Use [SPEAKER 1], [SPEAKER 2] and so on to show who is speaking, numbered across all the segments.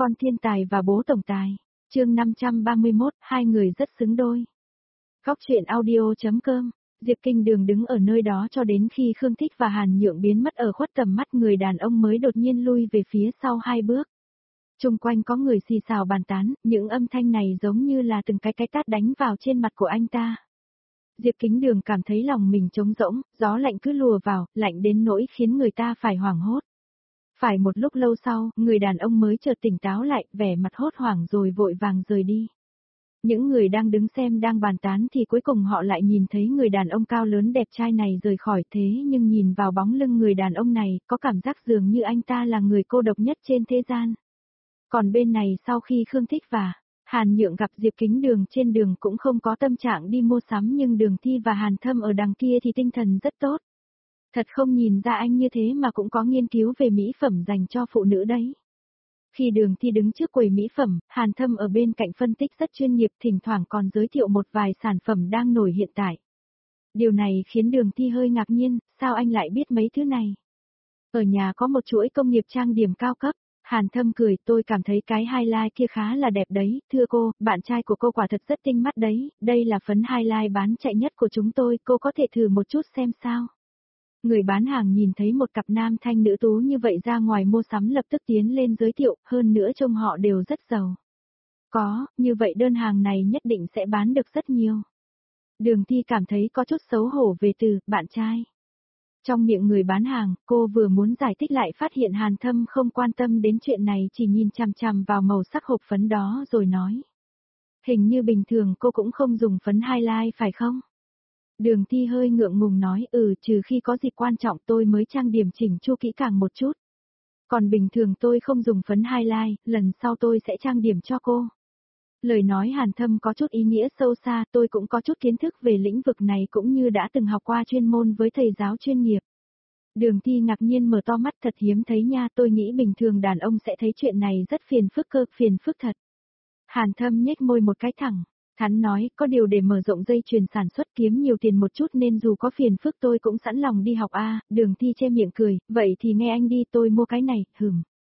[SPEAKER 1] Con thiên tài và bố tổng tài. Chương 531, hai người rất xứng đôi. Góc truyện audio.com. Diệp Kinh Đường đứng ở nơi đó cho đến khi Khương Thích và Hàn Nhượng biến mất ở khuất tầm mắt, người đàn ông mới đột nhiên lui về phía sau 2 bước. Xung quanh có người xì xào bàn tán, những âm thanh này giống như là từng cái tát đánh vào trên mặt của anh ta. Diệp Kính Đường cảm thấy lòng mình trống rỗng, gió lạnh cứ lùa vào, lạnh đến nỗi khiến người ta phải hoảng hốt. Phải một lúc lâu sau, người đàn ông mới chợt tỉnh táo lại, vẻ mặt hốt hoảng rồi vội vàng rời đi. Những người đang đứng xem đang bàn tán thì cuối cùng họ lại nhìn thấy người đàn ông cao lớn đẹp trai này rời khỏi, thế nhưng nhìn vào bóng lưng người đàn ông này, có cảm giác dường như anh ta là người cô độc nhất trên thế gian. Còn bên này, sau khi Khương Thích và Hàn Nhượng gặp Diệp Kính Đường trên đường cũng không có tâm trạng đi mua sắm, nhưng Đường Thi và Hàn Thâm ở đằng kia thì tinh thần rất tốt. Thật không nhìn ra anh như thế mà cũng có nghiên cứu về mỹ phẩm dành cho phụ nữ đấy. Khi Đường Thi đứng trước quầy mỹ phẩm, Hàn Thâm ở bên cạnh phân tích rất chuyên nghiệp, thỉnh thoảng còn giới thiệu một vài sản phẩm đang nổi hiện tại. Điều này khiến Đường Thi hơi ngạc nhiên, sao anh lại biết mấy thứ này? Ở nhà có một chuỗi công nghiệp trang điểm cao cấp. Hàn Thâm cười, tôi cảm thấy cái highlight kia khá là đẹp đấy, thưa cô, bạn trai của cô quả thật rất tinh mắt đấy, đây là phấn highlight bán chạy nhất của chúng tôi, cô có thể thử một chút xem sao. Người bán hàng nhìn thấy một cặp nam thanh nữ tú như vậy ra ngoài mua sắm lập tức tiến lên giới thiệu, hơn nữa trông họ đều rất giàu. Có, như vậy đơn hàng này nhất định sẽ bán được rất nhiều. Đường Thi cảm thấy có chút xấu hổ về từ bạn trai. Trong miệng người bán hàng, cô vừa muốn giải thích lại phát hiện Hàn Thâm không quan tâm đến chuyện này, chỉ nhìn chằm chằm vào màu sắc hộp phấn đó rồi nói. Hình như bình thường cô cũng không dùng phấn highlight phải không? Đường Thi hơi ngượng ngùng nói, trừ khi có dịp quan trọng tôi mới trang điểm chỉnh chu kỹ càng một chút. Còn bình thường tôi không dùng phấn highlight, lần sau tôi sẽ trang điểm cho cô. Lời nói Hàn Thâm có chút ý nghĩa sâu xa, tôi cũng có chút kiến thức về lĩnh vực này cũng như đã từng học qua chuyên môn với thầy giáo chuyên nghiệp. Đường Thi ngạc nhiên mở to mắt, thật hiếm thấy nha, tôi nghĩ bình thường đàn ông sẽ thấy chuyện này rất phiền phức thật. Hàn Thâm nhếch môi một cái thẳng. Hắn nói, có điều để mở rộng dây chuyền sản xuất kiếm nhiều tiền một chút nên dù có phiền phức tôi cũng sẵn lòng đi học a. Đường Thi che miệng cười, vậy thì nghe anh đi, tôi mua cái này,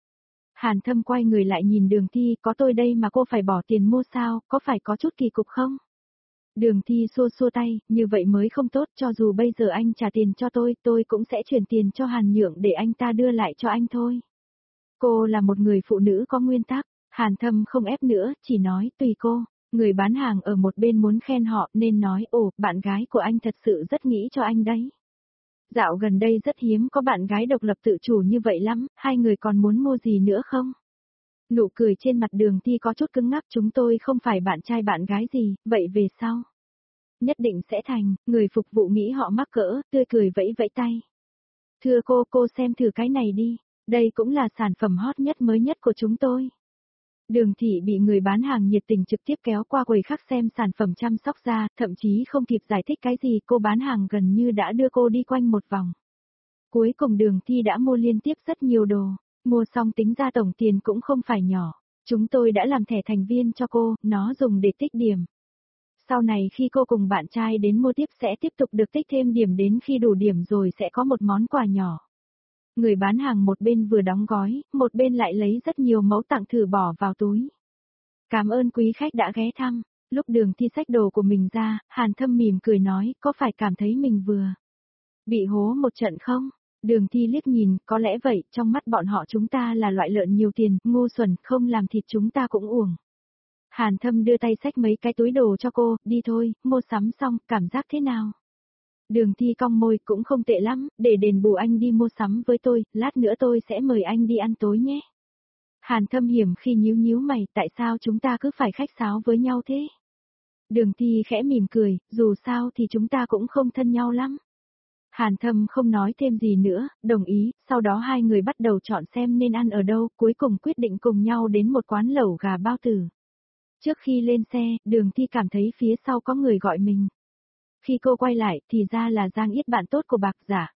[SPEAKER 1] Hàn Thâm quay người lại nhìn Đường Thi, có tôi đây mà cô phải bỏ tiền mua sao, có phải có chút kỳ cục không? Đường Thi xua xua tay, như vậy mới không tốt, cho dù bây giờ anh trả tiền cho tôi cũng sẽ chuyển tiền cho Hàn Nhượng để anh ta đưa lại cho anh thôi. Cô là một người phụ nữ có nguyên tắc, Hàn Thâm không ép nữa, chỉ nói, tùy cô. Người bán hàng ở một bên muốn khen họ nên nói, bạn gái của anh thật sự rất nghĩ cho anh đấy. Dạo gần đây rất hiếm có bạn gái độc lập tự chủ như vậy lắm, hai người còn muốn mua gì nữa không? Nụ cười trên mặt Đường Thi có chút cứng ngắc, chúng tôi không phải bạn trai bạn gái gì, vậy về sau. Nhất định sẽ thành, người phục vụ nghĩ họ mắc cỡ, tươi cười vẫy vẫy tay. Thưa cô xem thử cái này đi, đây cũng là sản phẩm hot nhất mới nhất của chúng tôi. Đường Thị bị người bán hàng nhiệt tình trực tiếp kéo qua quầy khác xem sản phẩm chăm sóc da, thậm chí không kịp giải thích cái gì, cô bán hàng gần như đã đưa cô đi quanh một vòng. Cuối cùng Đường Thi đã mua liên tiếp rất nhiều đồ, mua xong tính ra tổng tiền cũng không phải nhỏ. Chúng tôi đã làm thẻ thành viên cho cô, nó dùng để tích điểm. Sau này khi cô cùng bạn trai đến mua tiếp sẽ tiếp tục được tích thêm điểm, đến khi đủ điểm rồi sẽ có một món quà nhỏ. Người bán hàng một bên vừa đóng gói, một bên lại lấy rất nhiều mẫu tặng thử bỏ vào túi. Cảm ơn quý khách đã ghé thăm. Lúc Đường Thi xách đồ của mình ra, Hàn Thâm mỉm cười nói, có phải cảm thấy mình vừa bị hố một trận không? Đường Thi liếc nhìn, có lẽ vậy, trong mắt bọn họ chúng ta là loại lợn nhiều tiền, ngu xuẩn, không làm thịt chúng ta cũng uổng. Hàn Thâm đưa tay xách mấy cái túi đồ cho cô, đi thôi, mua sắm xong, cảm giác thế nào? Đường Thi cong môi, cũng không tệ lắm, để đền bù anh đi mua sắm với tôi, lát nữa tôi sẽ mời anh đi ăn tối nhé. Hàn Thâm hiểm khi nhíu mày, tại sao chúng ta cứ phải khách sáo với nhau thế? Đường Thi khẽ mỉm cười, dù sao thì chúng ta cũng không thân nhau lắm. Hàn Thâm không nói thêm gì nữa, đồng ý, sau đó hai người bắt đầu chọn xem nên ăn ở đâu, cuối cùng quyết định cùng nhau đến một quán lẩu gà bao tử. Trước khi lên xe, Đường Thi cảm thấy phía sau có người gọi mình. Khi cô quay lại thì ra là Giang Yết, bạn tốt của Bạc Giả.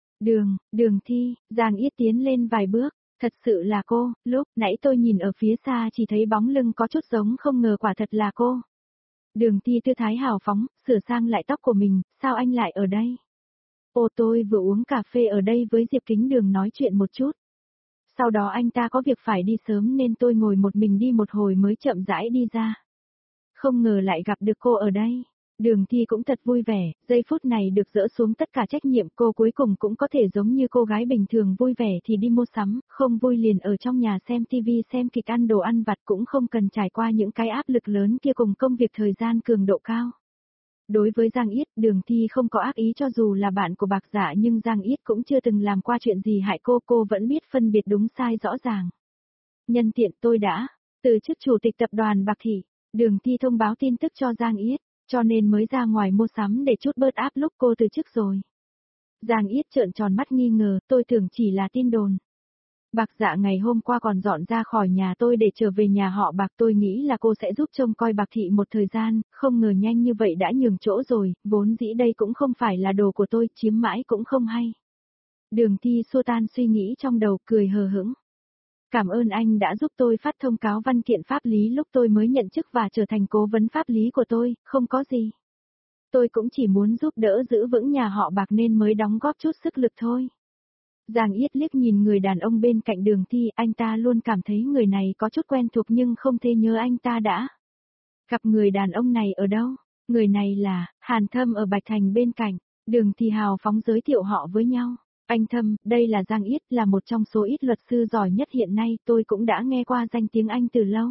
[SPEAKER 1] Đường Thi, Giang Yết tiến lên vài bước, thật sự là cô, lúc nãy tôi nhìn ở phía xa chỉ thấy bóng lưng có chút giống, không ngờ quả thật là cô. Đường Thi tư thái hào phóng, sửa sang lại tóc của mình, sao anh lại ở đây? Tôi vừa uống cà phê ở đây với Diệp Kính Đường nói chuyện một chút. Sau đó anh ta có việc phải đi sớm nên tôi ngồi một mình đi một hồi mới chậm rãi đi ra. Không ngờ lại gặp được cô ở đây. Đường Thi cũng thật vui vẻ, giây phút này được dỡ xuống tất cả trách nhiệm, cô cuối cùng cũng có thể giống như cô gái bình thường, vui vẻ thì đi mua sắm, không vui liền ở trong nhà xem tivi xem kịch ăn đồ ăn vặt, cũng không cần trải qua những cái áp lực lớn kia cùng công việc thời gian cường độ cao. Đối với Giang Yết, Đường Thi không có ác ý, cho dù là bạn của Bạc Dạ nhưng Giang Yết cũng chưa từng làm qua chuyện gì hại cô vẫn biết phân biệt đúng sai rõ ràng. Nhân tiện tôi đã từ chức chủ tịch tập đoàn Bạc Thị, Đường Thi thông báo tin tức cho Giang Yết, cho nên mới ra ngoài mua sắm để chút bớt áp lúc cô từ chức rồi. Giang Yết trợn tròn mắt nghi ngờ, tôi tưởng chỉ là tin đồn. Bạc Dạ ngày hôm qua còn dọn ra khỏi nhà tôi để trở về nhà họ Bạc, tôi nghĩ là cô sẽ giúp trông coi Bạc Thị một thời gian, không ngờ nhanh như vậy đã nhường chỗ rồi, vốn dĩ đây cũng không phải là đồ của tôi, chiếm mãi cũng không hay. Đường Thi xua tan suy nghĩ trong đầu, cười hờ hững. Cảm ơn anh đã giúp tôi phát thông cáo văn kiện pháp lý lúc tôi mới nhận chức và trở thành cố vấn pháp lý của tôi, không có gì. Tôi cũng chỉ muốn giúp đỡ giữ vững nhà họ Bạc nên mới đóng góp chút sức lực thôi. Giang Yết liếc nhìn người đàn ông bên cạnh Đường Thi, anh ta luôn cảm thấy người này có chút quen thuộc nhưng không thể nhớ anh ta đã gặp người đàn ông này ở đâu. Người này là Hàn Thâm ở Bạch Thành bên cạnh. Đường Thi hào phóng giới thiệu họ với nhau. Anh Thâm, đây là Giang Yết, là một trong số ít luật sư giỏi nhất hiện nay, tôi cũng đã nghe qua danh tiếng anh từ lâu.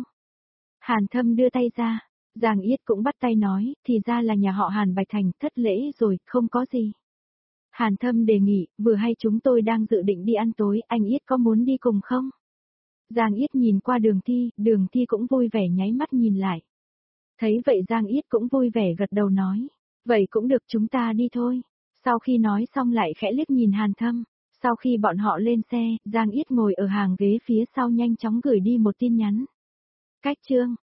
[SPEAKER 1] Hàn Thâm đưa tay ra, Giang Yết cũng bắt tay nói, thì ra là nhà họ Hàn Bạch Thành, thất lễ rồi, không có gì. Hàn Thâm đề nghị, vừa hay chúng tôi đang dự định đi ăn tối, anh Yết có muốn đi cùng không? Giang Yết nhìn qua Đường Thi cũng vui vẻ nháy mắt nhìn lại. Thấy vậy Giang Yết cũng vui vẻ gật đầu nói, vậy cũng được, chúng ta đi thôi. Sau khi nói xong lại khẽ liếc nhìn Hàn Thâm, sau khi bọn họ lên xe, Giang Yết ngồi ở hàng ghế phía sau nhanh chóng gửi đi một tin nhắn. Cách chương